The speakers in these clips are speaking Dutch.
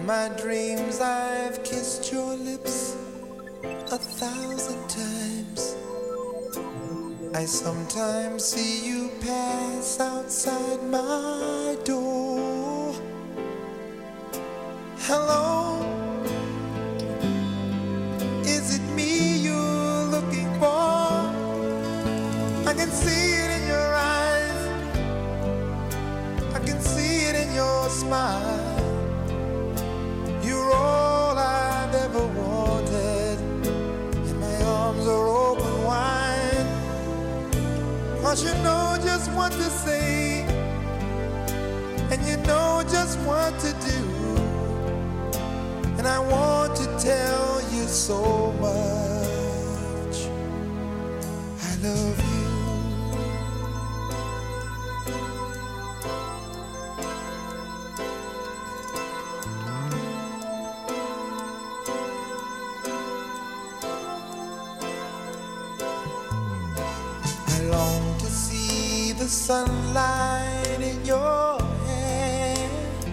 my dreams I've kissed your lips 1,000 times. I sometimes see you pass outside my door. Hello, is it me you're looking for? I can see it in your eyes, I can see it in your smile. You're all I've ever wanted, and my arms are open wide. 'Cause you know just what to say, and you know just what to do. And I want to tell you so much, I love you. I long to see the sunlight in your hair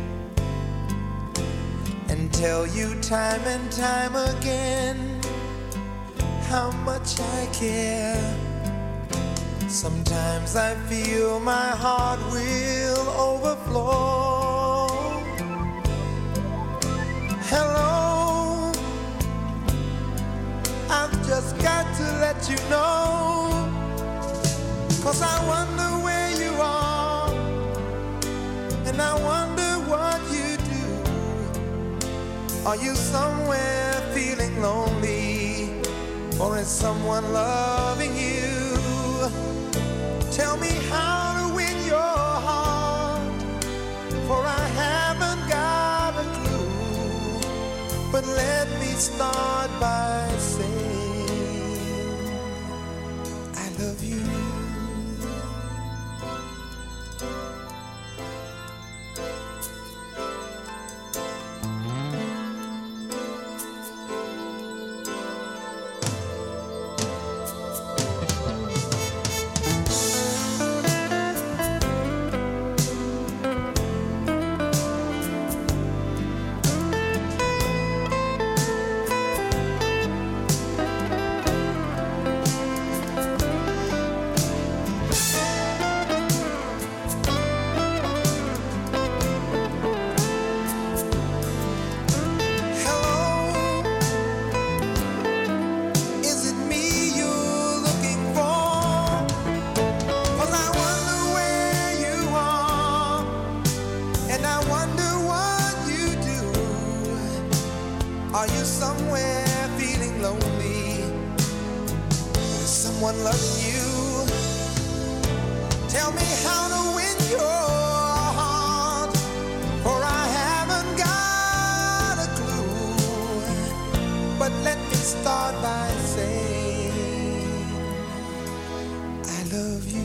and tell you time and time again how much I care. Sometimes I feel my heart will overflow. Hello, I've just got to let you know, 'cause I wonder where you are, and I wonder what you do. Are you somewhere feeling lonely, or is someone loving you? Tell me how to win your heart, for I haven't got a clue. But let me start by saying I love you. Are you somewhere feeling lonely? Is someone loving you? Tell me how to win your heart, for I haven't got a clue. But let me start by saying I love you.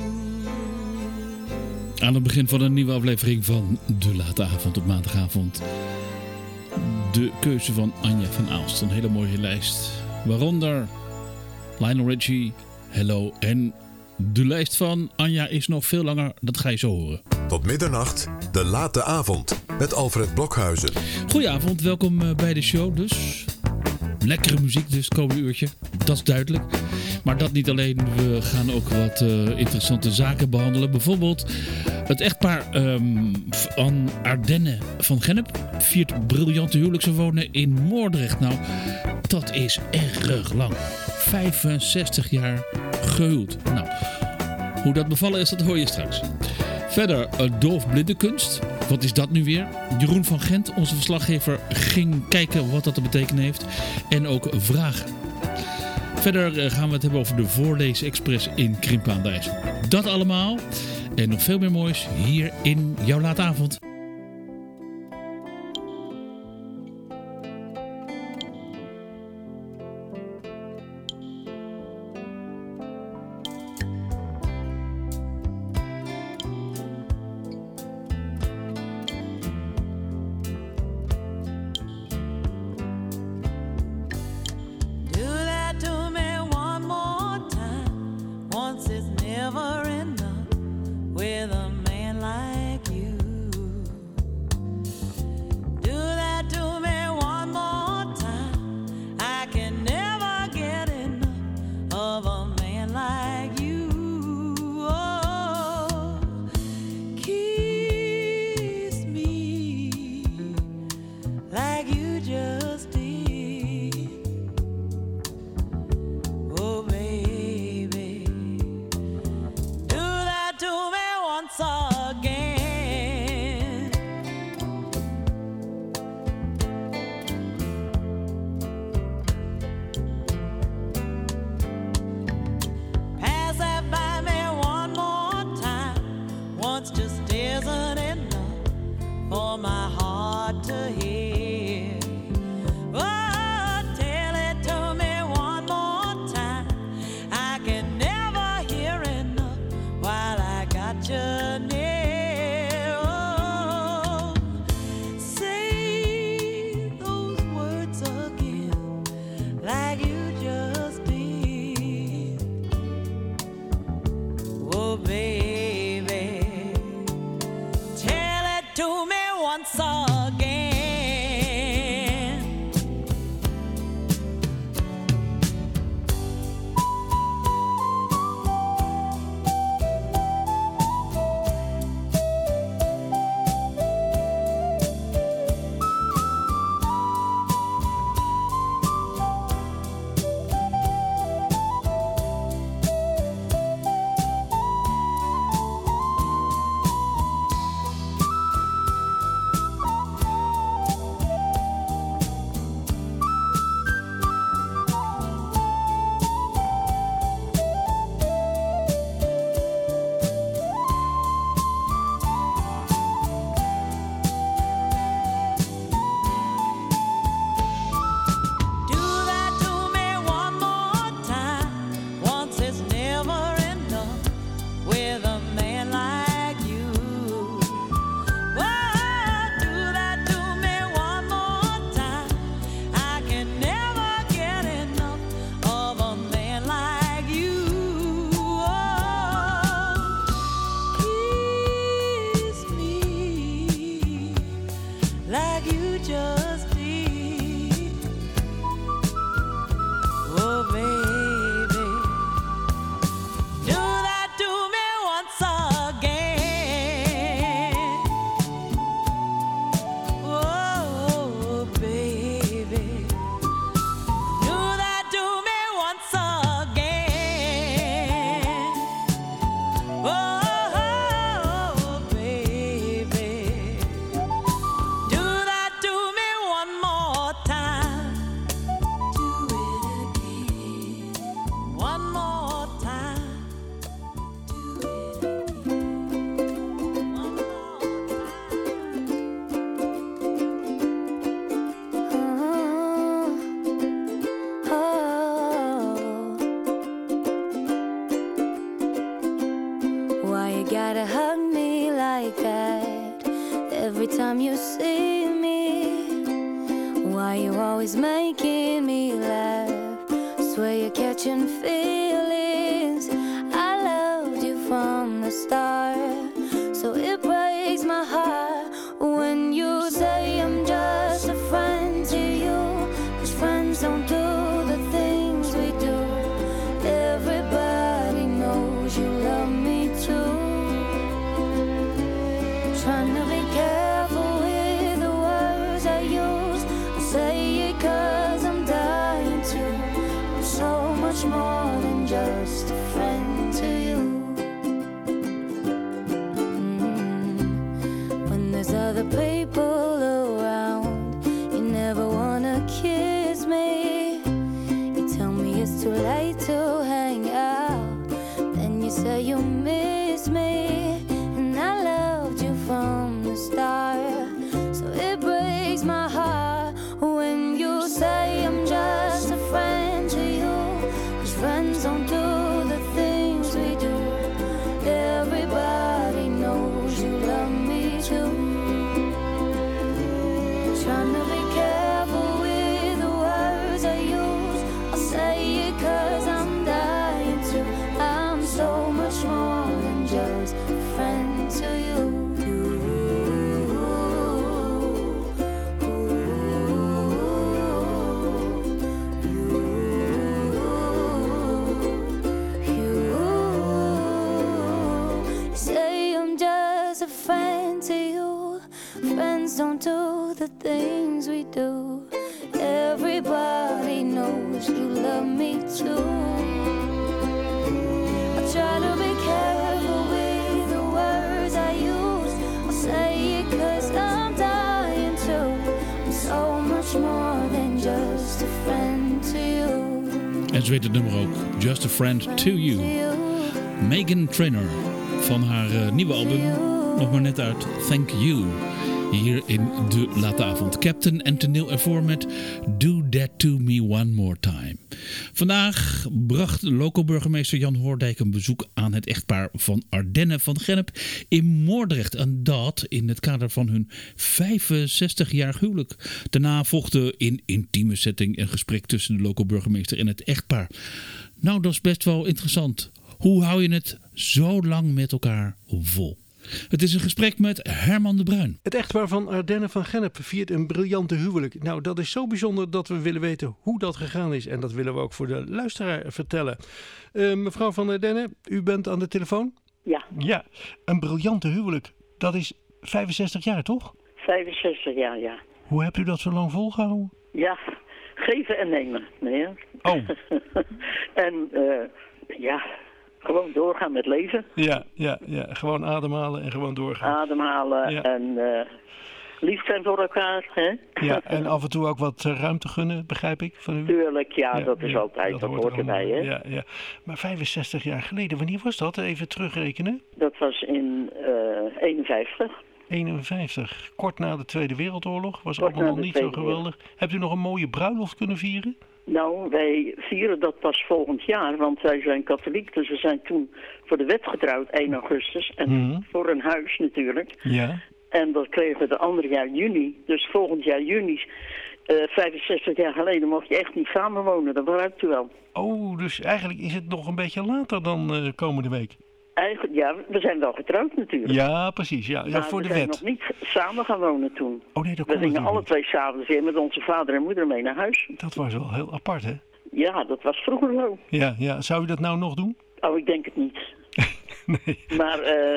Aan het begin van een nieuwe aflevering van De Late Avond op maandagavond. De keuze van Anja van Aalst. Een hele mooie lijst. Waaronder Lionel Richie, Hello en de lijst van Anja is nog veel langer. Dat ga je zo horen. Tot middernacht, De Late Avond met Alfred Blokhuizen. Goedenavond, welkom bij de show dus. Lekkere muziek dus, komende uurtje. Dat is duidelijk. Maar dat niet alleen. We gaan ook wat interessante zaken behandelen. Bijvoorbeeld het echtpaar van Ardenne van Gennep viert briljante huwelijksverwonen in Moordrecht. Nou, dat is erg lang. 65 jaar gehuwd. Nou, hoe dat bevallen is, dat hoor je straks. Verder, doofblindenkunst. Wat is dat nu weer? Jeroen van Gent, onze verslaggever, ging kijken wat dat te betekenen heeft. En ook vragen. Verder gaan we het hebben over de Voorlees-express in Krimpen aan de IJssel. Dat allemaal en nog veel meer moois hier in jouw late avond. Never enough with a man like you. gotta hug me like that every time you see me. Why you always making me laugh? Swear you're catching feelings. I loved you from the start, so it breaks my heart when you say I'm just a friend to you. 'Cause friends don't do the things we do. Everybody knows you love me too. Trying to be careful with the words I use. I say it 'cause I'm dying to. I'm so much more than just a friend to you. When there's other people around, you never wanna kiss me. You tell me it's too late to hang out, then you say you miss me. And I loved you from the start, so it breaks my heart when you say I'm just a friend to you. 'Cause friends don't do the things we do. Everybody knows you love me too. Trying to be careful with the words I use. I'll say it 'cause I'm dying to. I'm so much more than just a friend to you. You say I'm just a friend to you. Friends don't do the things we do. Everybody knows you love me too. I try to be careful with the words I use. I'll say it 'cause I'm dying to. I'm so much more than just a friend to you. En zo heet het nummer ook. Just a Friend to You. Meghan Trainor van haar nieuwe album. Nog maar net uit. Thank You. Hier in de late avond. Captain en toneel ervoor met Do That To Me One More Time. Vandaag bracht loco-burgemeester Jan Hoordijk een bezoek aan het echtpaar van Ardenne van Gennep in Moordrecht. En dat in het kader van hun 65-jarig huwelijk. Daarna volgde in intieme setting een gesprek tussen de loco-burgemeester en het echtpaar. Nou, dat is best wel interessant. Hoe hou je het zo lang met elkaar vol? Het is een gesprek met Herman de Bruin. Het echtpaar van Ardenne van Gennep viert een briljante huwelijk. Nou, dat is zo bijzonder dat we willen weten hoe dat gegaan is. En dat willen we ook voor de luisteraar vertellen. Mevrouw van Ardenne, u bent aan de telefoon? Ja. Ja, een briljante huwelijk. Dat is 65 jaar, toch? 65 jaar, ja. Hoe hebt u dat zo lang volgehouden? Ja, geven en nemen, meneer. Oh. En ja, gewoon doorgaan met leven. Ja. Gewoon ademhalen en gewoon doorgaan. Ademhalen Ja. en lief zijn voor elkaar, hè? Ja, en af en toe ook wat ruimte gunnen, begrijp ik, van u? Tuurlijk, ja, dat is altijd, dat hoort erbij, hè? Ja. Maar 65 jaar geleden, wanneer was dat? Even terugrekenen. Dat was in 51. 51, kort na de Tweede Wereldoorlog. Was Kort allemaal na nog de niet zo Tweede geweldig. Hebt u nog een mooie bruiloft kunnen vieren? Nou, wij vieren dat pas volgend jaar, want wij zijn katholiek. Dus we zijn toen voor de wet getrouwd, 1 augustus. En voor een huis natuurlijk. Ja. En dat kregen we de andere jaar juni. Dus volgend jaar juni, 65 jaar geleden, mocht je echt niet samenwonen. Dat begrijpt u wel. Oh, dus eigenlijk is het nog een beetje later dan komende week. Eigenlijk, ja, we zijn wel getrouwd natuurlijk. Ja, precies. Ja, maar voor de we zijn wet. nog niet samen gaan wonen toen. Oh nee, dat We kon gingen natuurlijk alle niet. twee s'avonds weer met onze vader en moeder mee naar huis. Dat was wel heel apart, hè? Ja, dat was vroeger zo. Ja. Zou u dat nou nog doen? Oh, ik denk het niet. Nee. Maar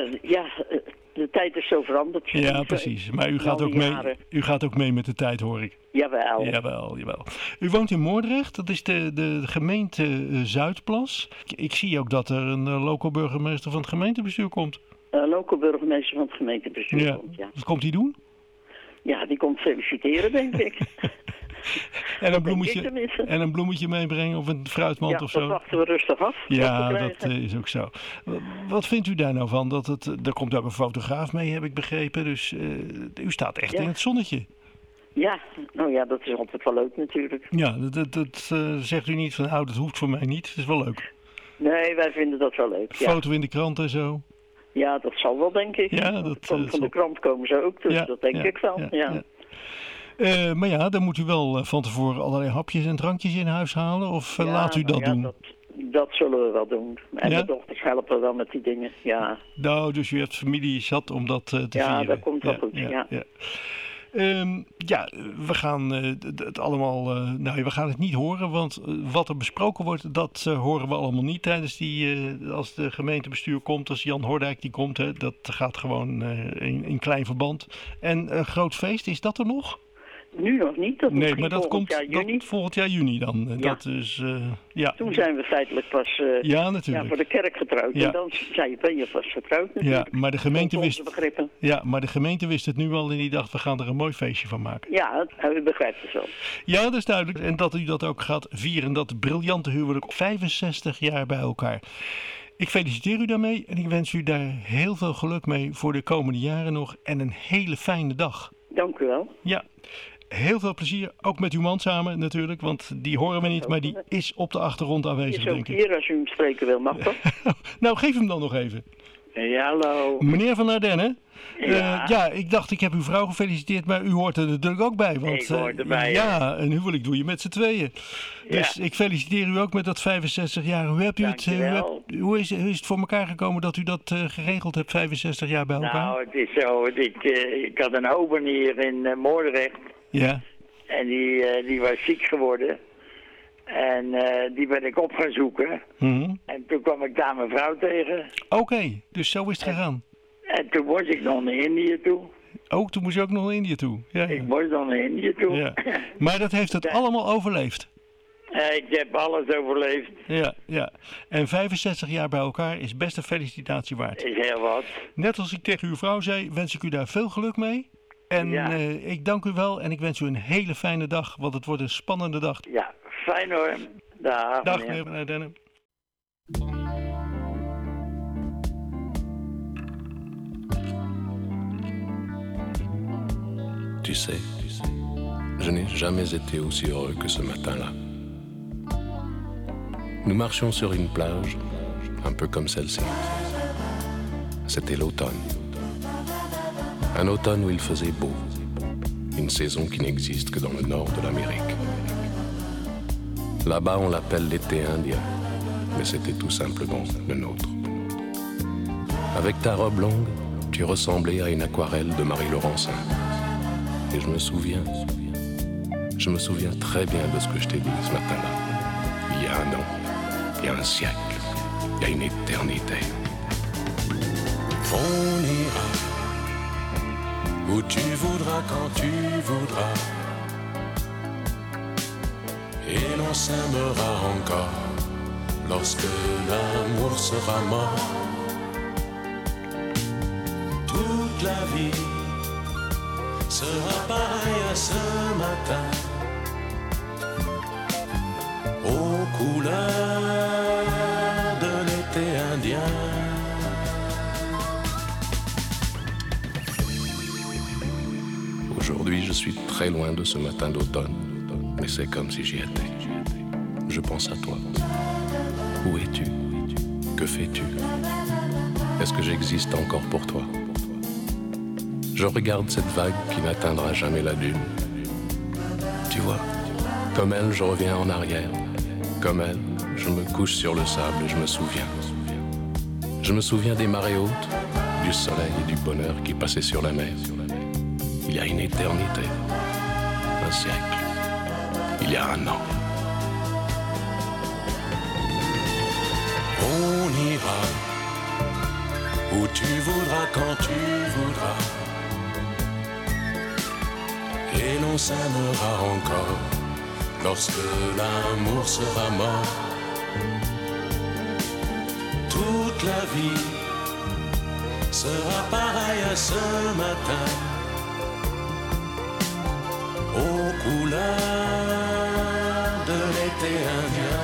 de tijd is zo veranderd. Ja, precies. Maar u gaat, al ook die mee, jaren. u gaat ook mee met de tijd, hoor ik. Jawel. Jawel. U woont in Moordrecht, dat is de gemeente Zuidplas. Ik zie ook dat er een loco-burgemeester van het gemeentebestuur komt. Local burgemeester van het gemeentebestuur komt, ja. Wat komt hij doen? Ja, die komt feliciteren, denk ik. En een bloemetje meebrengen of een fruitmand of zo? Ja, dat wachten we rustig af. Ja, dat is ook zo. Wat vindt u daar nou van? Er komt ook een fotograaf mee, heb ik begrepen. Dus u staat echt in het zonnetje. Ja, nou ja, dat is altijd wel leuk natuurlijk. Ja, dat zegt u niet van, dat hoeft voor mij niet. Dat is wel leuk. Nee, wij vinden dat wel leuk, ja. Foto in de krant en zo. Ja, dat zal wel, denk ik. Ja, dat, van de krant komen ze ook, dus dat denk ik wel. Ja. Maar ja, dan moet u wel van tevoren allerlei hapjes en drankjes in huis halen. Of laat u dat doen? Dat zullen we wel doen. En de dochters helpen wel met die dingen, ja. Nou, dus u hebt familie zat om dat te vieren. Ja, dat komt wel goed, ja. We gaan het allemaal... we gaan het niet horen, want wat er besproken wordt, dat horen we allemaal niet tijdens als de gemeentebestuur komt, als Jan Hordijk die komt. Hè, dat gaat gewoon in klein verband. En een groot feest, is dat er nog? Nu nog niet. Dat nee, maar dat komt juni. Volgend jaar juni dan. Ja. Dat is, Toen zijn we feitelijk pas voor de kerk getrouwd. Ja. En dan ben je pas getrouwd natuurlijk. Ja, maar de gemeente de gemeente wist het nu al en die dacht, we gaan er een mooi feestje van maken. Ja, u begrijpt het wel. Ja, dat is duidelijk. En dat u dat ook gaat vieren, dat briljante huwelijk, 65 jaar bij elkaar. Ik feliciteer u daarmee en ik wens u daar heel veel geluk mee voor de komende jaren nog en een hele fijne dag. Dank u wel. Ja. Heel veel plezier, ook met uw man samen natuurlijk, want die horen we niet, maar die is op de achtergrond aanwezig, denk ik. Is ook hier als u hem spreken wil, mag dat? Nou, geef hem dan nog even. Ja, hallo. Meneer Van Ardenne, ik dacht ik heb uw vrouw gefeliciteerd, maar u hoort er natuurlijk ook bij. Want, ik hoor erbij. Ja, een huwelijk doe je met z'n tweeën. Dus ik feliciteer u ook met dat 65 jaar. Hoe hebt u hoe is het voor elkaar gekomen dat u dat geregeld hebt, 65 jaar bij elkaar? Nou, het is zo, ik had een ober hier in Moordrecht. Ja. En die was ziek geworden. En die ben ik op gaan zoeken. Mm-hmm. En toen kwam ik daar mijn vrouw tegen. Oké, dus zo is het gegaan. En toen moest ik nog naar Indië toe. Oh, toen moest je ook nog naar Indië toe. Ja. Ik moest nog naar Indië toe. Ja. Maar dat heeft het allemaal overleefd. Ik heb alles overleefd. Ja. En 65 jaar bij elkaar is best een felicitatie waard. Is heel wat. Net als ik tegen uw vrouw zei, wens ik u daar veel geluk mee. En ik dank u wel en ik wens u een hele fijne dag, want het wordt een spannende dag. Ja, fijn hoor. Dag meneer Van Ardenne. Tu sais, je n'ai jamais été aussi heureux que ce matin-là. Nous marchions sur une plage, un peu comme celle-ci. C'était l'automne. Un automne où il faisait beau. Une saison qui n'existe que dans le nord de l'Amérique. Là-bas, on l'appelle l'été indien, mais c'était tout simplement le nôtre. Avec ta robe longue, tu ressemblais à une aquarelle de Marie Laurencin. Et je me souviens très bien de ce que je t'ai dit ce matin-là. Il y a un an, il y a un siècle, il y a une éternité. On ira où tu voudras, quand tu voudras. Et l'on s'aimera encore lorsque l'amour sera mort. Toute la vie sera pareille à ce matin, aux couleurs de l'été indien. Aujourd'hui, je suis très loin de ce matin d'automne, mais c'est comme si j'y étais. Je pense à toi. Où es-tu? Que fais-tu? Est-ce que j'existe encore pour toi? Je regarde cette vague qui n'atteindra jamais la dune. Tu vois, comme elle, je reviens en arrière. Comme elle, je me couche sur le sable et je me souviens. Je me souviens des marées hautes, du soleil et du bonheur qui passaient sur la mer. Il y a une éternité, un siècle, il y a un an. On ira où tu voudras, quand tu voudras. Et l'on s'aimera encore lorsque l'amour sera mort. Toute la vie sera pareille à ce matin, aux couleurs de l'été indien.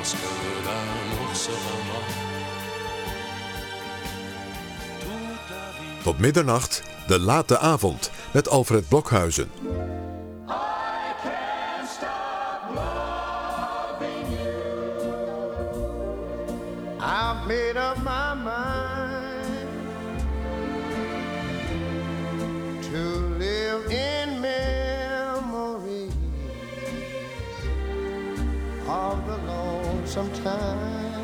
Est-ce que l'amour sera mort? Toute la vie. Tot middernacht, de late avond met Alfred Blokhuizen. I've made up my mind to live in memories of the lonesome time.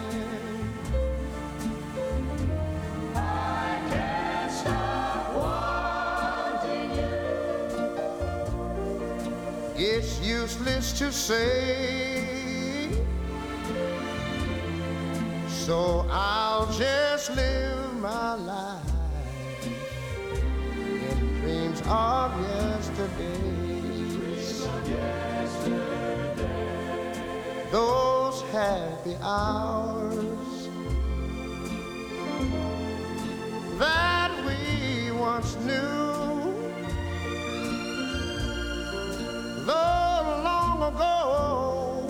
I can't stop wanting you. It's useless to say, so I'll just live my life in dreams of yesterday. Those happy hours that we once knew, though long ago,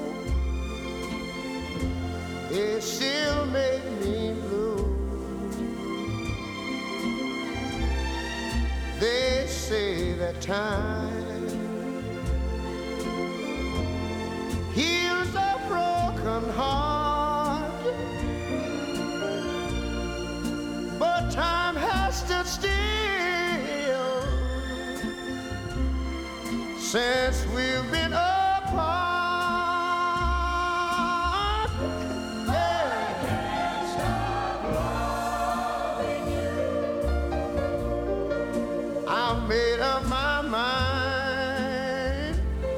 it still make me blue. They say that time heals a broken heart, but time has stood still since we've been apart. Made up my mind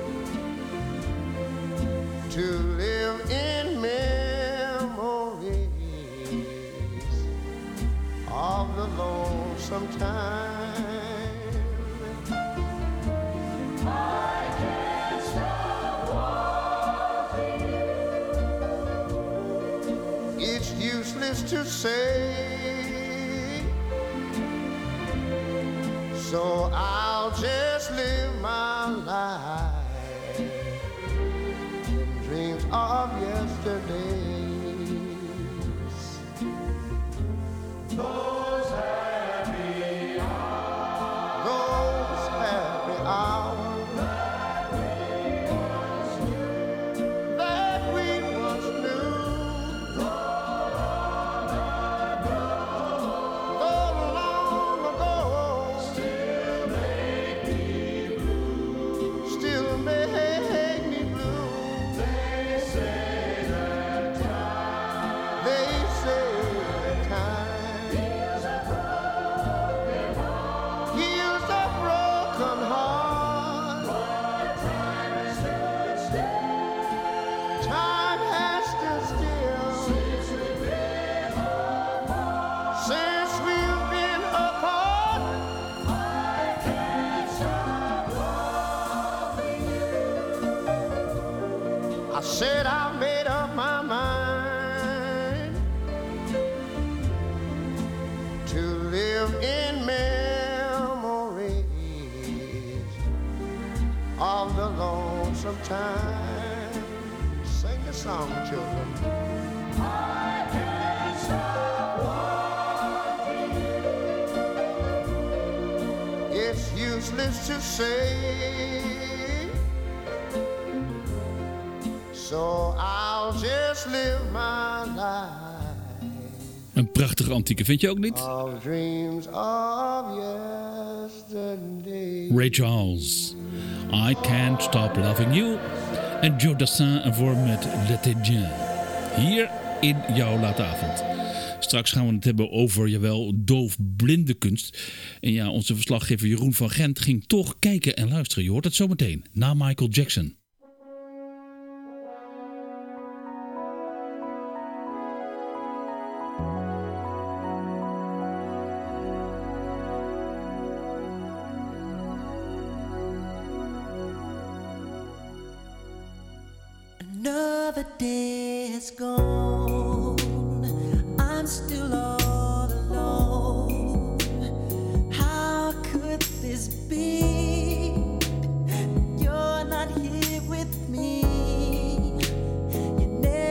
to live in memories of the lonesome time. I can't stop wanting you. It's useless to say, so I'll just live my life in dreams of yesterdays. Those happy hours. Those happy hours that we once knew. That we once knew. Though long ago. Still make me blue. They say that time. They say that time heals a broken heart. Heals a broken heart. But time has stood still. Time has stood still since we've been apart. Since we've been apart. I can't stop loving you. I said I made up my mind to live in memories of the lonesome time. Sing the song, children. I can't stop wanting you. It's useless to say, so I'll just live my life Een prachtige antieke, vind je ook niet? of dreams of yesterday. Ray Charles, I Can't Stop Loving You. En Joe Dassin voor met L'été bien. Hier in jouw late avond. Straks gaan we het hebben over, jawel, doofblinde kunst. En ja, onze verslaggever Jeroen van Gent ging toch kijken en luisteren. Je hoort het zometeen, na Michael Jackson. Another day has gone. I'm still all alone. How could this be? You're not here with me. You never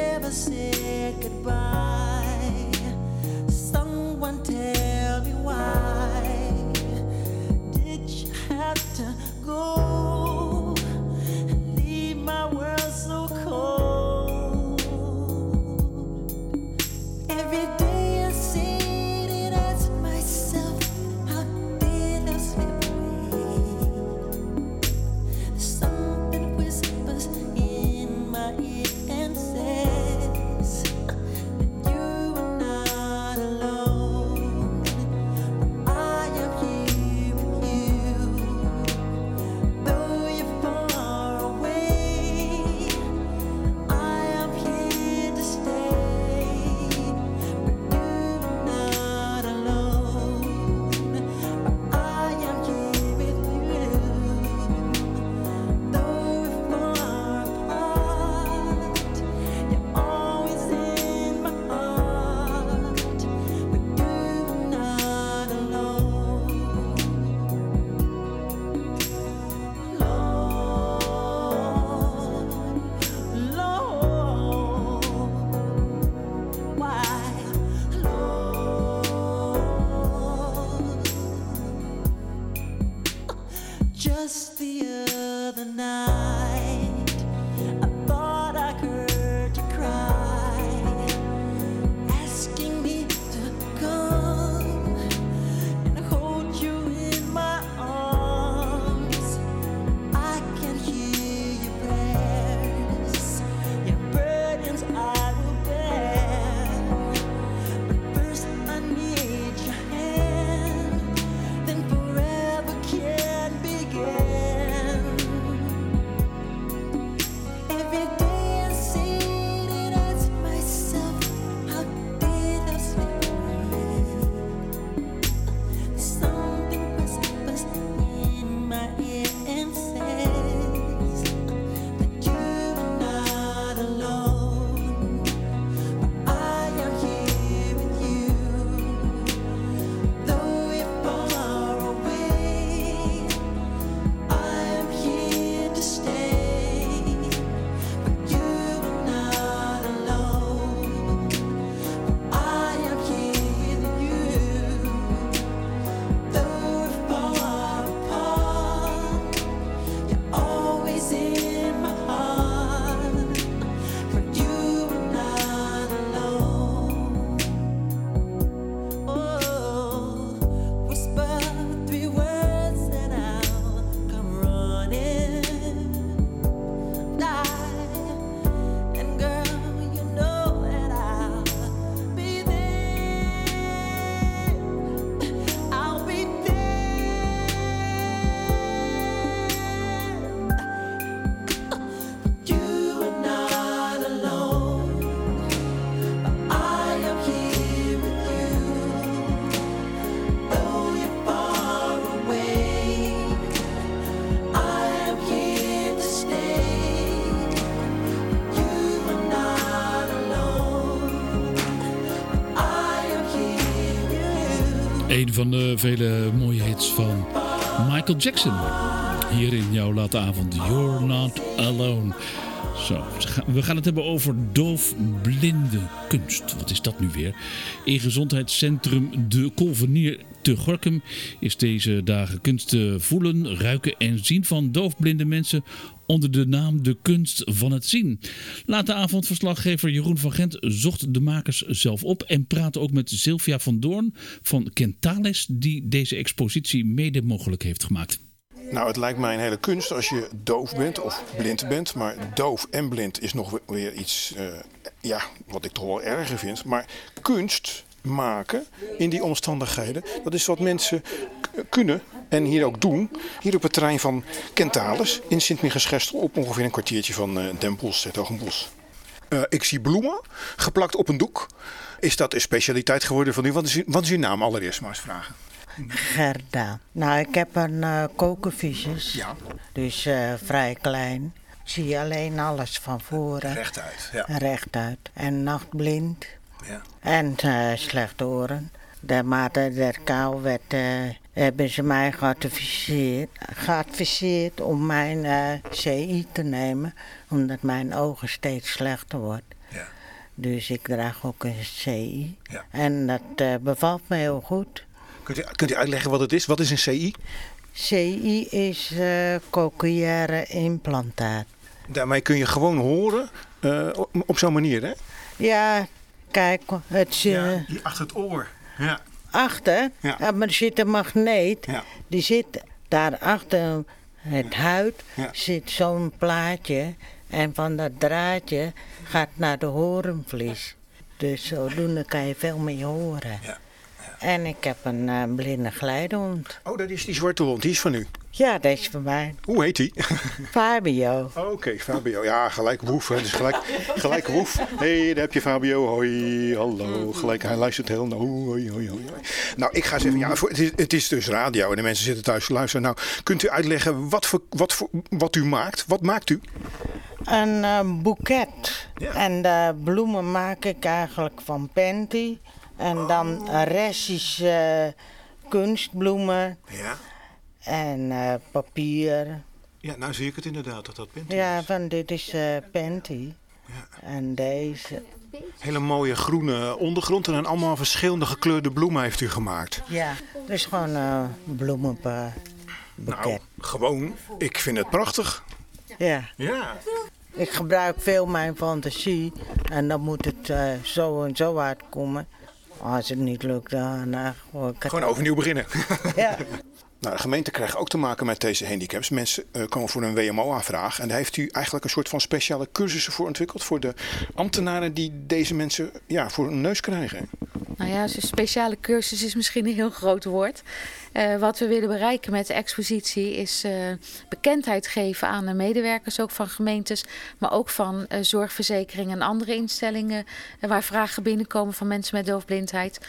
Een van de vele mooie hits van Michael Jackson. Hier in jouw late avond. You're Not Alone. Zo, we gaan het hebben over doofblinde kunst. Wat is dat nu weer? In gezondheidscentrum De Kolvenier te Gorinchem is deze dagen kunst voelen, ruiken en zien van doofblinde mensen onder de naam De Kunst van het Zien. Late avondverslaggever Jeroen van Gent zocht de makers zelf op en praatte ook met Sylvia van Doorn van Kentalis, die deze expositie mede mogelijk heeft gemaakt. Nou, het lijkt mij een hele kunst als je doof bent of blind bent. Maar doof en blind is nog weer iets wat ik toch wel erger vind. Maar kunst maken in die omstandigheden, dat is wat mensen kunnen en hier ook doen. Hier op het terrein van Kentalis in Sint-Michielsgestel op ongeveer een kwartiertje van Den Bosch, het Hogenbos. Ik zie bloemen geplakt op een doek. Is dat een specialiteit geworden van u? Wat is uw naam allereerst maar eens vragen? Gerda. Nou, ik heb een kokenvisjes. Ja. Dus vrij klein. Zie je alleen alles van voren. Rechtuit, ja. Rechtuit. En nachtblind. Ja. En slechte oren. Maar der kou hebben ze mij geadviseerd om mijn CI te nemen. Omdat mijn ogen steeds slechter worden. Ja. Dus ik draag ook een CI. Ja. En dat bevalt me heel goed. Kunt u uitleggen wat het is? Wat is een CI? CI is cochleaire implantaat. Daarmee kun je gewoon horen op zo'n manier, hè? Ja, kijk, het hier achter het oor. Ja. Achter? Ja. Maar er zit een magneet. Ja. Die zit daar achter het huid. Ja. Zit zo'n plaatje. En van dat draadje gaat naar de horenvlies. Dus zodoende kan je veel meer horen. Ja. En ik heb een blinde geleidehond. Oh, dat is die zwarte hond. Die is van u? Ja, dat is van mij. Hoe heet die? Fabio. Oké, Fabio. Ja, gelijk woef. Hè. Dus gelijk woef. Hé, daar heb je Fabio. Hoi, hallo. Gelijk, hij luistert heel nauw. Hoi, hoi, hoi. Nou, ik ga eens even... Ja, het is dus radio en de mensen zitten thuis te luisteren. Nou, kunt u uitleggen wat u maakt? Wat maakt u? Een boeket. Ja. En de bloemen maak ik eigenlijk van Penty. En dan Russische kunstbloemen. Ja. En papier. Ja, nou zie ik het inderdaad dat Penty is. Ja, van dit is Penty. Ja. En deze. Hele mooie groene ondergrond en dan allemaal verschillende gekleurde bloemen heeft u gemaakt. Ja, dus gewoon bloemenboeket. Nou, gewoon. Ik vind het prachtig. Ja. Ja. Ik gebruik veel mijn fantasie en dan moet het zo en zo uitkomen. Als het niet lukt, dan gewoon overnieuw beginnen. Ja. Nou, de gemeente krijgt ook te maken met deze handicaps. Mensen komen voor een WMO-aanvraag. En daar heeft u eigenlijk een soort van speciale cursussen voor ontwikkeld. Voor de ambtenaren die deze mensen voor hun neus krijgen. Nou ja, zo'n speciale cursus is misschien een heel groot woord. Wat we willen bereiken met de expositie is bekendheid geven aan de medewerkers, ook van gemeentes, maar ook van zorgverzekeringen en andere instellingen waar vragen binnenkomen van mensen met doofblindheid.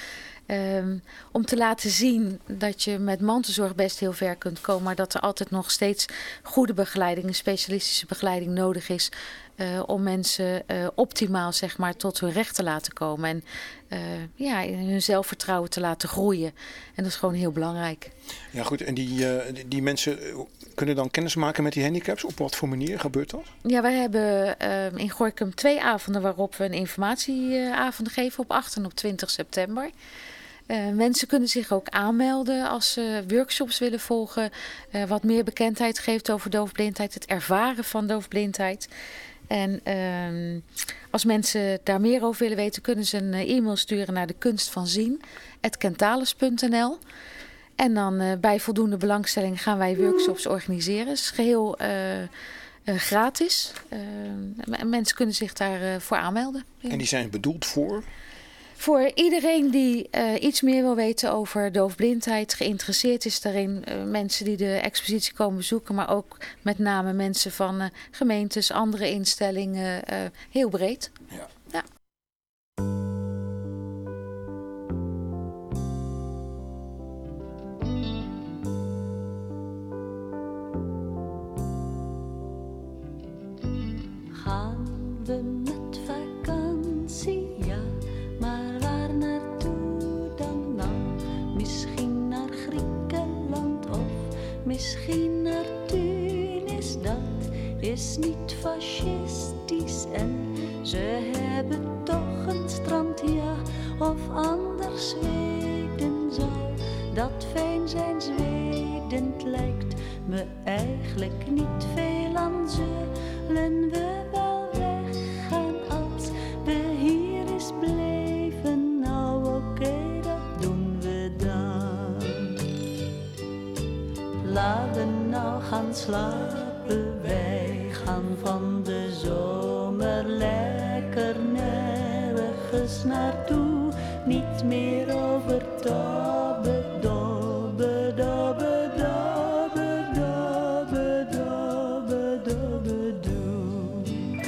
Om te laten zien dat je met mantelzorg best heel ver kunt komen, maar dat er altijd nog steeds goede begeleiding, een specialistische begeleiding nodig is om mensen optimaal zeg maar, tot hun recht te laten komen en hun zelfvertrouwen te laten groeien. En dat is gewoon heel belangrijk. Ja goed, en die mensen kunnen dan kennis maken met die handicaps? Op wat voor manier gebeurt dat? Ja, wij hebben in Gorinchem 2 avonden waarop we een informatieavond geven op 8 en op 20 september. Mensen kunnen zich ook aanmelden als ze workshops willen volgen. Wat meer bekendheid geeft over doofblindheid. Het ervaren van doofblindheid. En als mensen daar meer over willen weten, kunnen ze een e-mail sturen naar de kunstvanzien@kentalis.nl. En dan bij voldoende belangstelling gaan wij workshops organiseren. Het is geheel gratis. Mensen kunnen zich daarvoor aanmelden. Ja. En die zijn bedoeld voor? Voor iedereen die iets meer wil weten over doofblindheid, geïnteresseerd is daarin. Mensen die de expositie komen bezoeken, maar ook met name mensen van gemeentes, andere instellingen. Heel breed. Ja. Ja. Gaan we met vakantie, ja, maar waar naartoe dan? Misschien Ze hebben toch een strand, ja, of anders Zweden zou. Dat fijn zijn Zweden lijkt me eigenlijk niet veel aan. Zullen we wel weggaan als we hier eens blijven? Nou oké, dat doen we dan. Laten we nou gaan slapen, wij gaan van de zomer lekker nergens naartoe. Niet meer over dobbe, dobbe, dobbe, dobbe, dobbe, dobbe, dobbe, doe.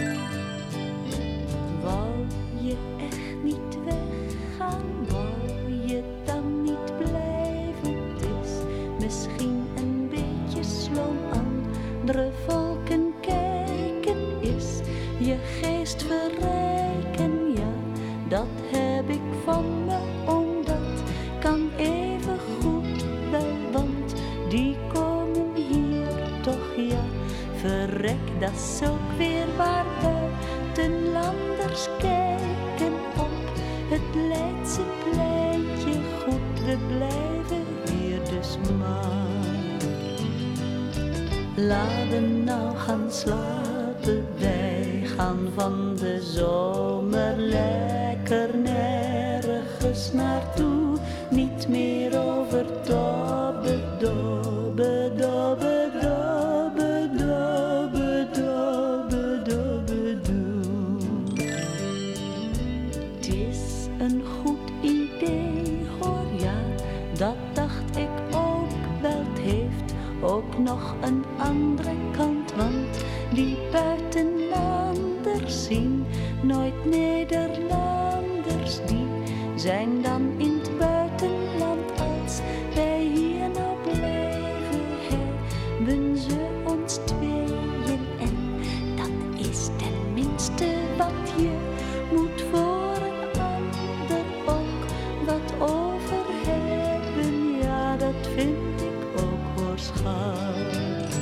Wou je echt niet weggaan, wou je dan niet blijven? Het is misschien een beetje sloom, andere volken kijken, is je geest verrijken, ja, dat heb ik van me, omdat kan even goed wel, want die komen hier toch, ja, verrek, dat is ook weer waar buitenlanders kijken op het Leidse pleintje. Goed, we blijven hier dus maar. Laten we nou gaan slapen, wij gaan van de zomer lekker nergens naartoe. Niet meer over dobbe, dobbe, dobbe, dobbe, dobbe, dobbe, dobbe, doe. Het is een goed idee, hoor, ja, dat dacht ik ook wel. Het heeft ook nog een andere kant, want die buitenlanders zien nooit Nederlanders. Die zijn dan in het buitenland. Als wij hier nou blijven, hebben ze ons tweeën. En dat is tenminste wat je moet voor een ander ook wat over hebben. Ja, dat vind ik ook, hoor, schat.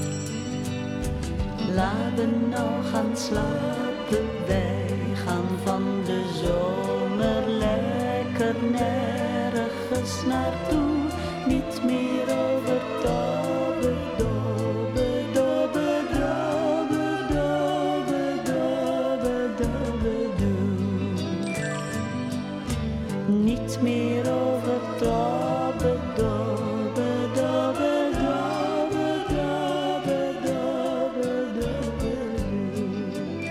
Laten we nou gaan slapen, wij gaan van de zomer lekker nergens naartoe. Niet meer over dobbe, dobbe, dobbe, dobbe, dobbe, dobbe, dobbe, doe. Niet meer over dobbe, dobbe, dobbe, dobbe, dobbe, dobbe, dobbe, doe.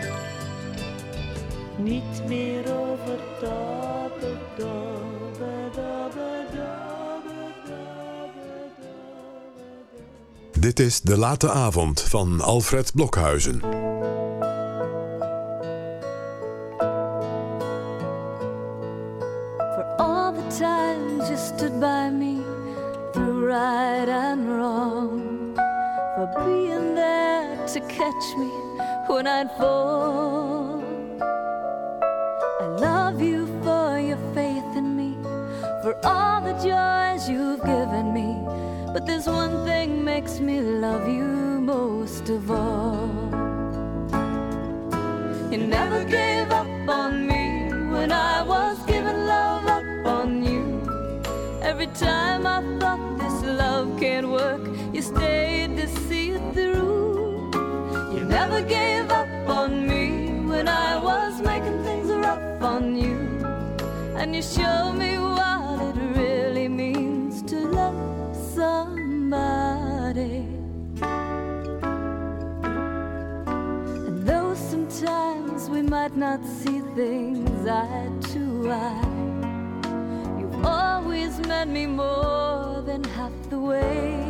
Niet meer over dobbe, dobbe, dobbe, dobbe, dobbe, dobbe. Dit is De Late Avond van Alfred Blokhuizen. For all the times you stood by me through right and wrong, for being there to catch me when I'd fall. I love you for your faith in me, for all the joys you've given me. But there's one thing makes me love you most of all. You never gave up on me when I was giving love up on you. Every time I thought this love can't work, you stayed to see it through. You never gave up on me when I was making things rough on you. And you showed me what it really means to love somebody. And though sometimes we might not see things eye to eye, you've always meant me more than half the way.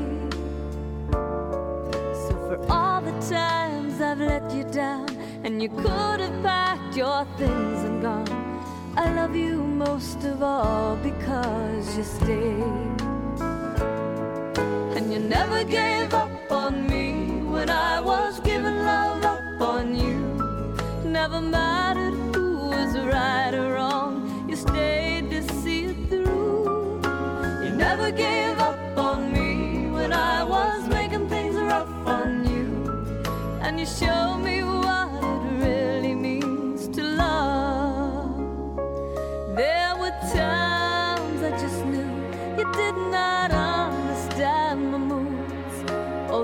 So for all the times I've let you down and you could have packed your things and gone, I love you most of all because you stayed. And you never gave up on me when I was giving love up on you. Never mattered who was right or wrong, you stayed to see it through. You never gave up on me when I was making things rough on you. And you showed me what it really means to love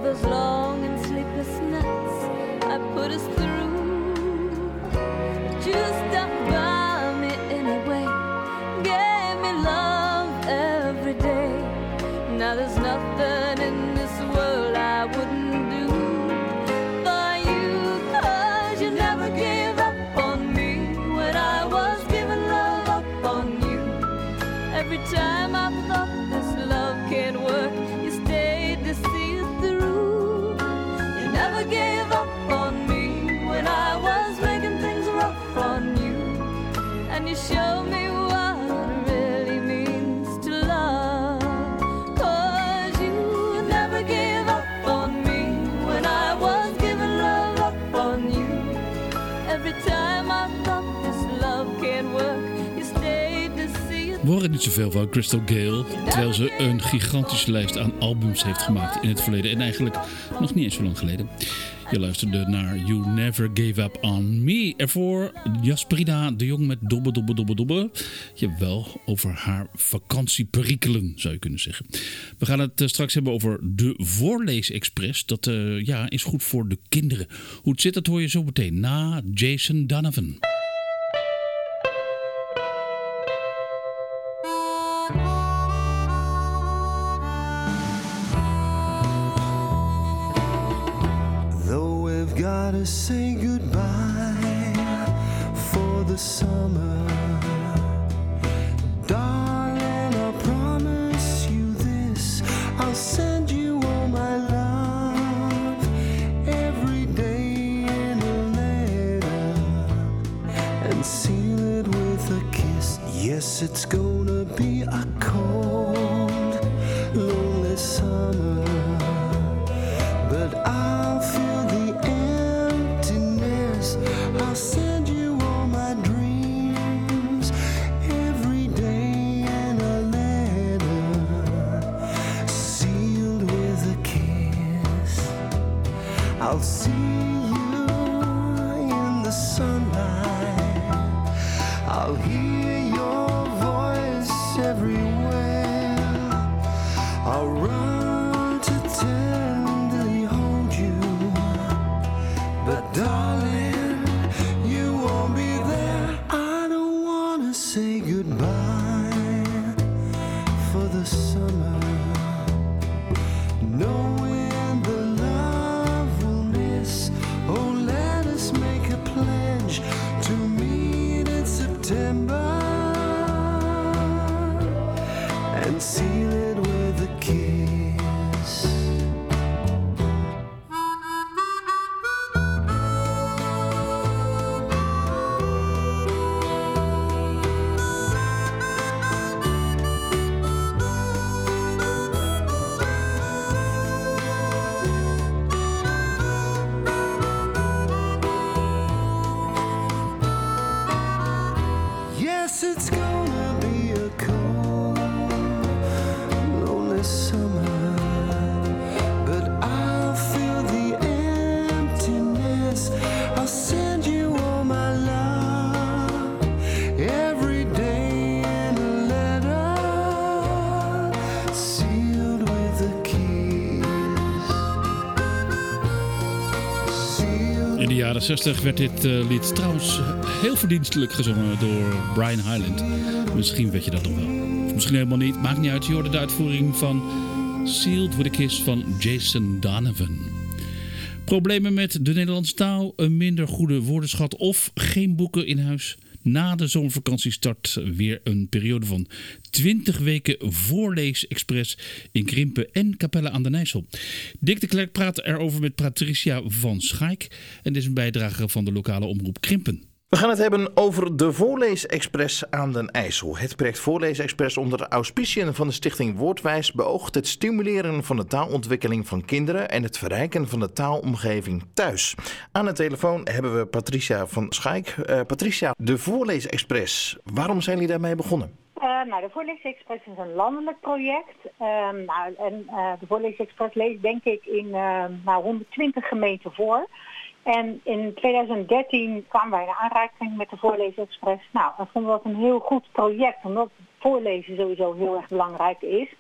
those long and sleepless nights I put us through. But you stuck by me anyway, gave me love every day. Now there's nothing in this world I wouldn't do for you, 'cause you never gave up on me when I was giving love up on you. Every time I thought this love can't work, you stayed to see it through. You never gave up on me when I was making things rough on you. And you showed me what it really means to love. 'Cause you never gave up on me when I was giving love up on you. Every time I thought this love can't work, you stayed to see it. We horen niet zoveel van Crystal Gayle, terwijl ze een gigantische lijst aan albums heeft gemaakt in het verleden. En eigenlijk nog niet eens zo lang geleden. Je luisterde naar You Never Gave Up On Me. Ervoor Jasperina de Jong met Dobbe, Dobbe, Dobbe, Dobbe. Jawel, over haar vakantieperikelen, zou je kunnen zeggen. We gaan het straks hebben over de Voorleesexpress. Dat is goed voor de kinderen. Hoe het zit, dat hoor je zo meteen na Jason Donovan. Gotta say goodbye for the summer. Darling, I promise you this, I'll send you all my love every day in a letter and seal it with a kiss. Yes, it's gonna be a cold, lonely summer, but I'll feel the emptiness. I'll send you all my dreams every day in a letter sealed with a kiss. I'll see you in the sunlight, I'll hear your voice everywhere, I'll run to tenderly hold you, but darling, you won't be there. I don't wanna say goodbye for the summer, knowing the love we'll miss. Oh, let us make a pledge to meet in September and seal it with a kiss. Yes, it's gonna be a cold, lonely summer, but I'll feel the emptiness. I'll send you all my love every day in a letter sealed with a kiss. In de jaren 60 werd dit lied trouwens heel verdienstelijk gezongen door Brian Hyland. Misschien weet je dat nog wel. Of misschien helemaal niet. Maakt niet uit. Je hoorde de uitvoering van Sealed with a Kiss van Jason Donovan. Problemen met de Nederlandse taal, een minder goede woordenschat of geen boeken in huis? Na de zomervakantie start weer een periode van 20 weken Voorleesexpress in Krimpen en Capelle aan den IJssel. Dick de Klerk praat erover met Patricia van Schaik en dit is een bijdrage van de lokale omroep Krimpen. We gaan het hebben over de Voorleesexpress aan den IJssel. Het project Voorleesexpress onder de auspiciën van de stichting Woordwijs beoogt het stimuleren van de taalontwikkeling van kinderen en het verrijken van de taalomgeving thuis. Aan de telefoon hebben we Patricia van Schaik. Patricia, de Voorleesexpress, waarom zijn jullie daarmee begonnen? De Voorleesexpress is een landelijk project. De Voorleesexpress leest denk ik in 120 gemeenten voor. En in 2013 kwamen wij in aanraking met de Voorleesexpress. Nou, we vonden dat een heel goed project, omdat voorlezen sowieso heel erg belangrijk is.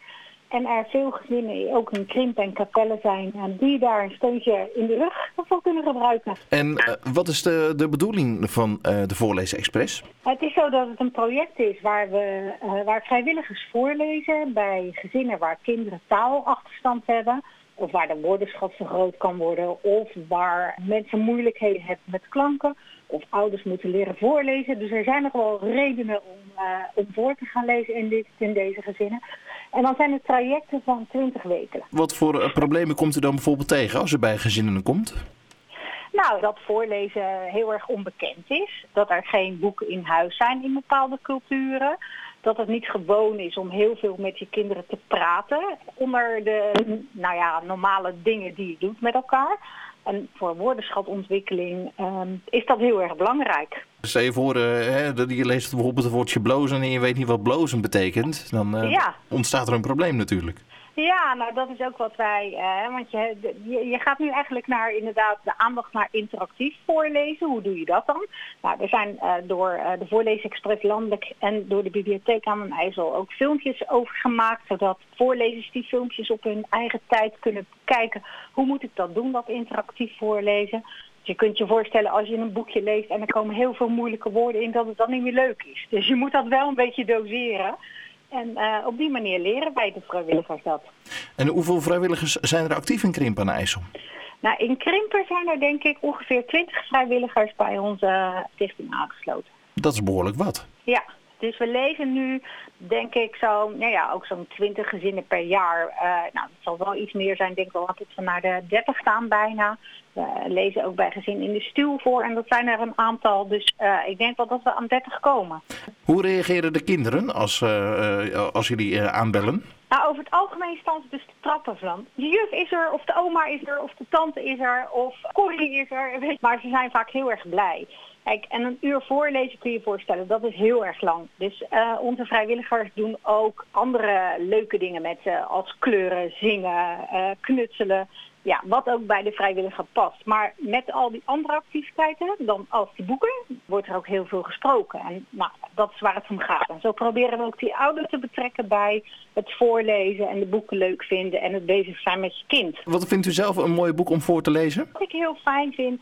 En er veel gezinnen ook in Krimpen en Capelle zijn die daar een steuntje in de rug voor kunnen gebruiken. En wat is de bedoeling van de Voorleesexpress? Het is zo dat het een project is waar vrijwilligers voorlezen bij gezinnen waar kinderen taalachterstand hebben. Of waar de woordenschat vergroot kan worden. Of waar mensen moeilijkheden hebben met klanken. Of ouders moeten leren voorlezen. Dus er zijn nog wel redenen om voor te gaan lezen in deze gezinnen. En dan zijn het trajecten van 20 weken. Wat voor problemen komt u dan bijvoorbeeld tegen als u bij gezinnen komt? Nou, dat voorlezen heel erg onbekend is. Dat er geen boeken in huis zijn in bepaalde culturen. Dat het niet gewoon is om heel veel met je kinderen te praten. Onder de normale dingen die je doet met elkaar. En voor woordenschatontwikkeling is dat heel erg belangrijk. Stel je voor, je leest bijvoorbeeld het woordje blozen en je weet niet wat blozen betekent. Dan ontstaat er een probleem natuurlijk. Ja, nou dat is ook wat wij, want je gaat nu eigenlijk naar inderdaad de aandacht naar interactief voorlezen. Hoe doe je dat dan? Nou, er zijn door de Voorleesexpress landelijk en door de bibliotheek aan den IJssel ook filmpjes over gemaakt, zodat voorlezers die filmpjes op hun eigen tijd kunnen kijken. Hoe moet ik dat doen, dat interactief voorlezen? Dus je kunt je voorstellen als je een boekje leest en er komen heel veel moeilijke woorden in, dat het dan niet meer leuk is. Dus je moet dat wel een beetje doseren. En op die manier leren wij de vrijwilligers dat. En hoeveel vrijwilligers zijn er actief in Krimpen aan de IJssel? Nou, in Krimpen zijn er denk ik ongeveer 20 vrijwilligers bij onze stichting aangesloten. Dat is behoorlijk wat. Ja, dus we lezen nu denk ik ook zo'n 20 gezinnen per jaar. Dat zal wel iets meer zijn, denk ik wel, want we naar de 30 staan bijna. We lezen ook bij gezinnen in de stuw voor en dat zijn er een aantal. Dus ik denk wel dat we aan 30 komen. Hoe reageren de kinderen als jullie aanbellen? Nou, over het algemeen staan ze dus te trappen van. De juf is er, of de oma is er, of de tante is er, of Corrie is er. Maar ze zijn vaak heel erg blij. Kijk, en een uur voorlezen kun je je voorstellen, dat is heel erg lang. Dus onze vrijwilligers doen ook andere leuke dingen met als kleuren, zingen, knutselen. Ja, wat ook bij de vrijwilliger past. Maar met al die andere activiteiten, dan als die boeken, wordt er ook heel veel gesproken. En dat is waar het om gaat. En zo proberen we ook die ouders te betrekken bij het voorlezen en de boeken leuk vinden en het bezig zijn met je kind. Wat vindt u zelf een mooi boek om voor te lezen? Wat ik heel fijn vind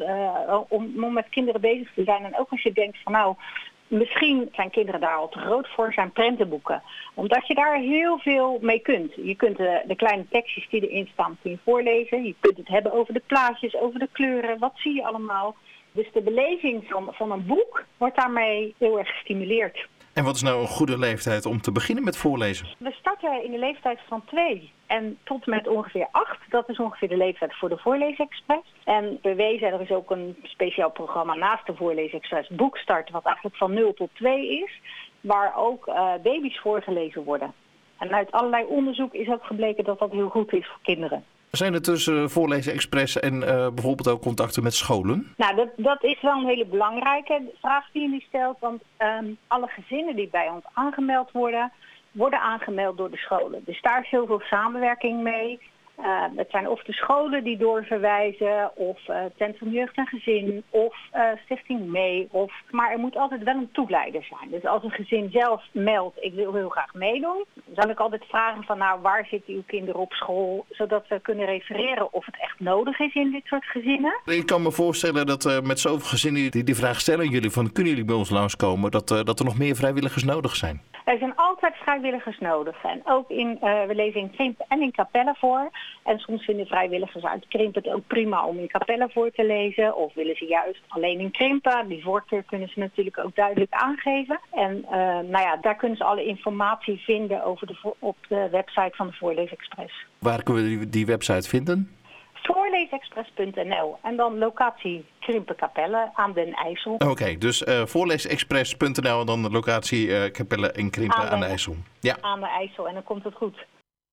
om met kinderen bezig te zijn en ook als je denkt van misschien zijn kinderen daar al te groot voor, zijn prentenboeken. Omdat je daar heel veel mee kunt. Je kunt de kleine tekstjes die erin staan kun je voorlezen. Je kunt het hebben over de plaatjes, over de kleuren. Wat zie je allemaal? Dus de beleving van een boek wordt daarmee heel erg gestimuleerd. En wat is nou een goede leeftijd om te beginnen met voorlezen? We starten in de leeftijd van 2 en tot met ongeveer 8. Dat is ongeveer de leeftijd voor de Voorleesexpress. En bewezen, er is ook een speciaal programma naast de Voorleesexpress, Boekstart, wat eigenlijk van 0 tot 2 is, waar ook baby's voorgelezen worden. En uit allerlei onderzoek is ook gebleken dat dat heel goed is voor kinderen. Zijn er tussen Voorleesexpress en bijvoorbeeld ook contacten met scholen? Nou, dat is wel een hele belangrijke vraag die je nu stelt. Want alle gezinnen die bij ons aangemeld worden aangemeld door de scholen. Dus daar is heel veel samenwerking mee. Het zijn of de scholen die doorverwijzen, of Centrum Jeugd en Gezin, of Stichting Mee. Maar er moet altijd wel een toeleider zijn. Dus als een gezin zelf meldt, ik wil heel graag meedoen, zal ik altijd vragen van waar zitten uw kinderen op school, zodat we kunnen refereren of het echt nodig is in dit soort gezinnen. Ik kan me voorstellen dat met zoveel gezinnen die vraag stellen aan jullie van kunnen jullie bij ons langskomen, dat er nog meer vrijwilligers nodig zijn. Er zijn altijd vrijwilligers nodig. En ook we lezen in Krimpen en in Capelle voor. En soms vinden vrijwilligers uit Krimpen het ook prima om in Capelle voor te lezen. Of willen ze juist alleen in Krimpen. Die voorkeur kunnen ze natuurlijk ook duidelijk aangeven. En daar kunnen ze alle informatie vinden op de website van de Voorleesexpress. Waar kunnen we die website vinden? Voorleesexpress.nl en dan locatie Krimpen Capelle aan den IJssel. Oké, dus voorleesexpress.nl en dan de locatie Capelle in Krimpen aan de IJssel. Ja. Aan de IJssel en dan komt het goed.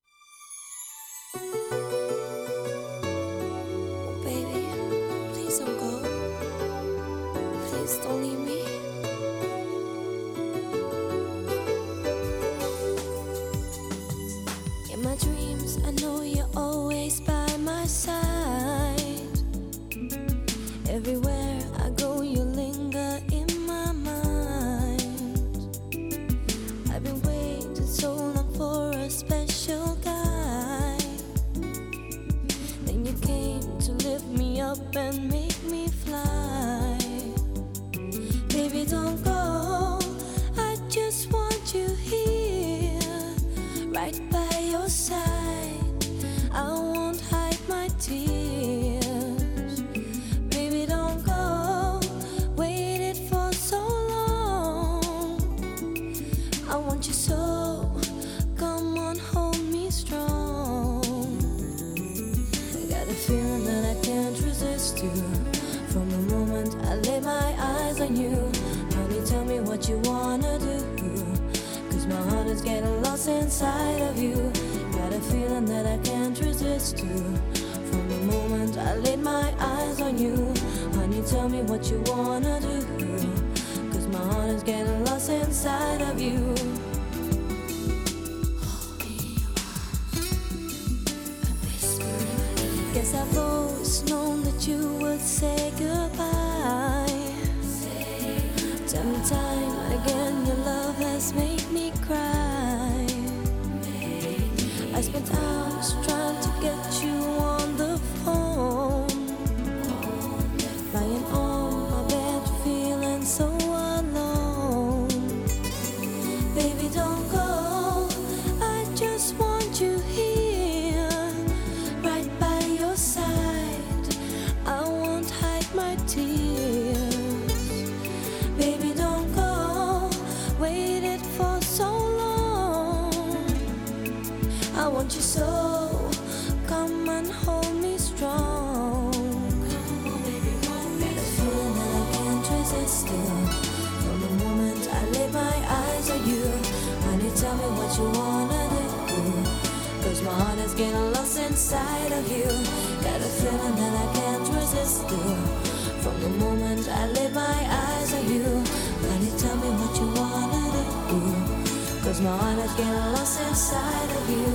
Baby, please don't go. Please don't leave me. In my dreams, I know you're always by my side. Everywhere I go, you linger in my mind. I've been waiting so long for a special don't go. I just want you here, right by your side. I won't hide my tears. Baby, don't go. Waited for so long. I want you so. Come on, hold me strong. I got a feeling that I can't resist you. From the moment I lay my eyes on you, honey, tell me what you wanna do. 'Cause my heart is getting lost inside of you. Got a feeling that I can't resist you. From the moment I laid my eyes on you, honey, tell me what you wanna do. 'Cause my heart is getting lost inside of you. Guess I've always known that you would say goodbye. Time and again, your love has made me cry. I spent hours trying to get you on the phone, lying on my bed, feeling so alone. Baby, don't go. I just want you here, right by your side. I won't hide my tears. Baby, don't go. Waited for so long. I want you so. Come and hold me strong. Got a feeling that I can't resist you. From the moment I lay my eyes on you, honey, tell me what you wanna do. 'Cause my heart is getting lost inside of you. Got a feeling that I can't resist you. From the moment I lay my eyes on you, honey, tell me what you wanna do. 'Cause my heart is getting lost inside of you.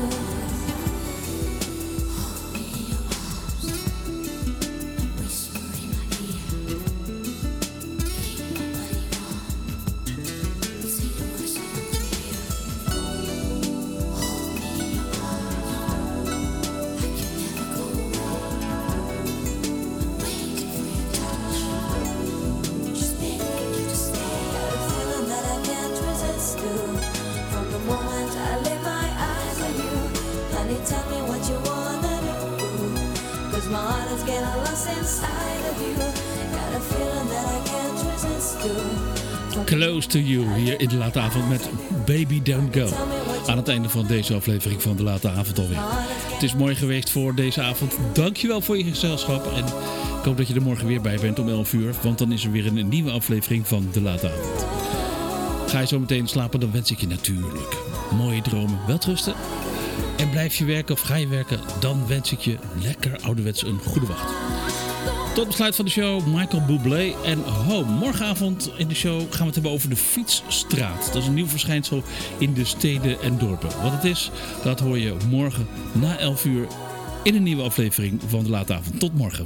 Close to You, hier in de late avond met Baby Don't Go. Aan het einde van deze aflevering van de late avond alweer. Het is mooi geweest voor deze avond. Dankjewel voor je gezelschap. En ik hoop dat je er morgen weer bij bent om 11 uur. Want dan is er weer een nieuwe aflevering van de late avond. Ga je zo meteen slapen, dan wens ik je natuurlijk mooie dromen. Welterusten. En blijf je werken of ga je werken, dan wens ik je lekker ouderwets een goede wacht. Tot besluit van de show, Michael Bublé en Home. Morgenavond in de show gaan we het hebben over de Fietsstraat. Dat is een nieuw verschijnsel in de steden en dorpen. Wat het is, dat hoor je morgen na 11 uur in een nieuwe aflevering van de late avond. Tot morgen.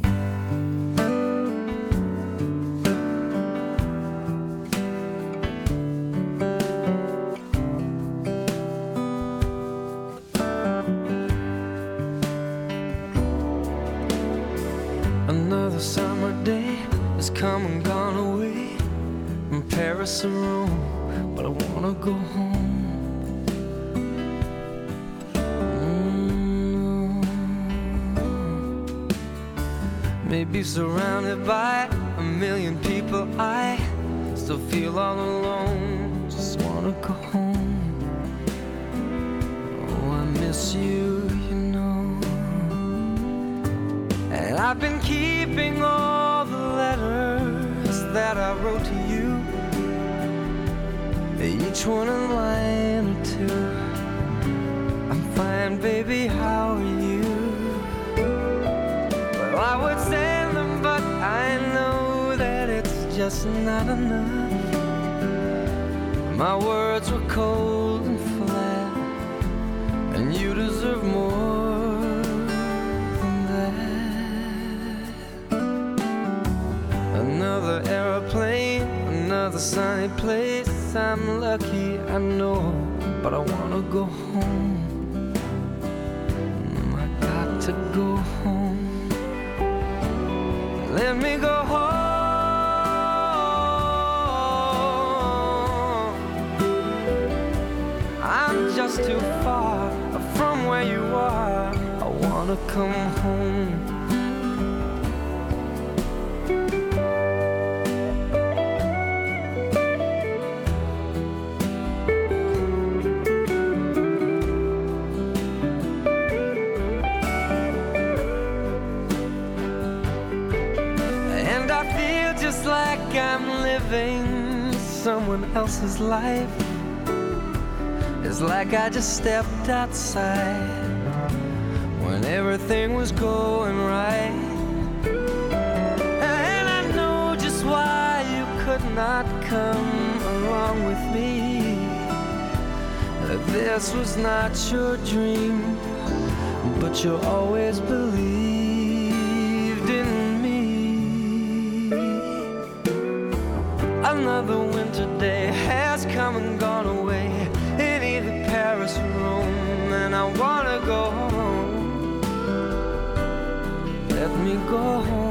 Another summer day has come and gone away from Paris or Rome, but I wanna go home. Maybe surrounded by a million people, I still feel all alone. Just wanna go home. Oh, I miss you, you know. And I've been keeping all the letters that I wrote to you, each one a line or two. I'm fine, baby, how are you? Well, I would send them, but I know that it's just not enough. My words were cold and flat, and you deserve more than that. Another airplane, another sunny place. I'm lucky, I know, but I wanna go home. I got to go home. Let me go home. is too far from where you are. I wanna come home. And I feel just like I'm living someone else's life. It's like I just stepped outside when everything was going right. And I know just why you could not come along with me. This was not your dream, but you always believed in me. Another winter day has come and gone away in either Paris or Rome, and I wanna go home. Let me go home.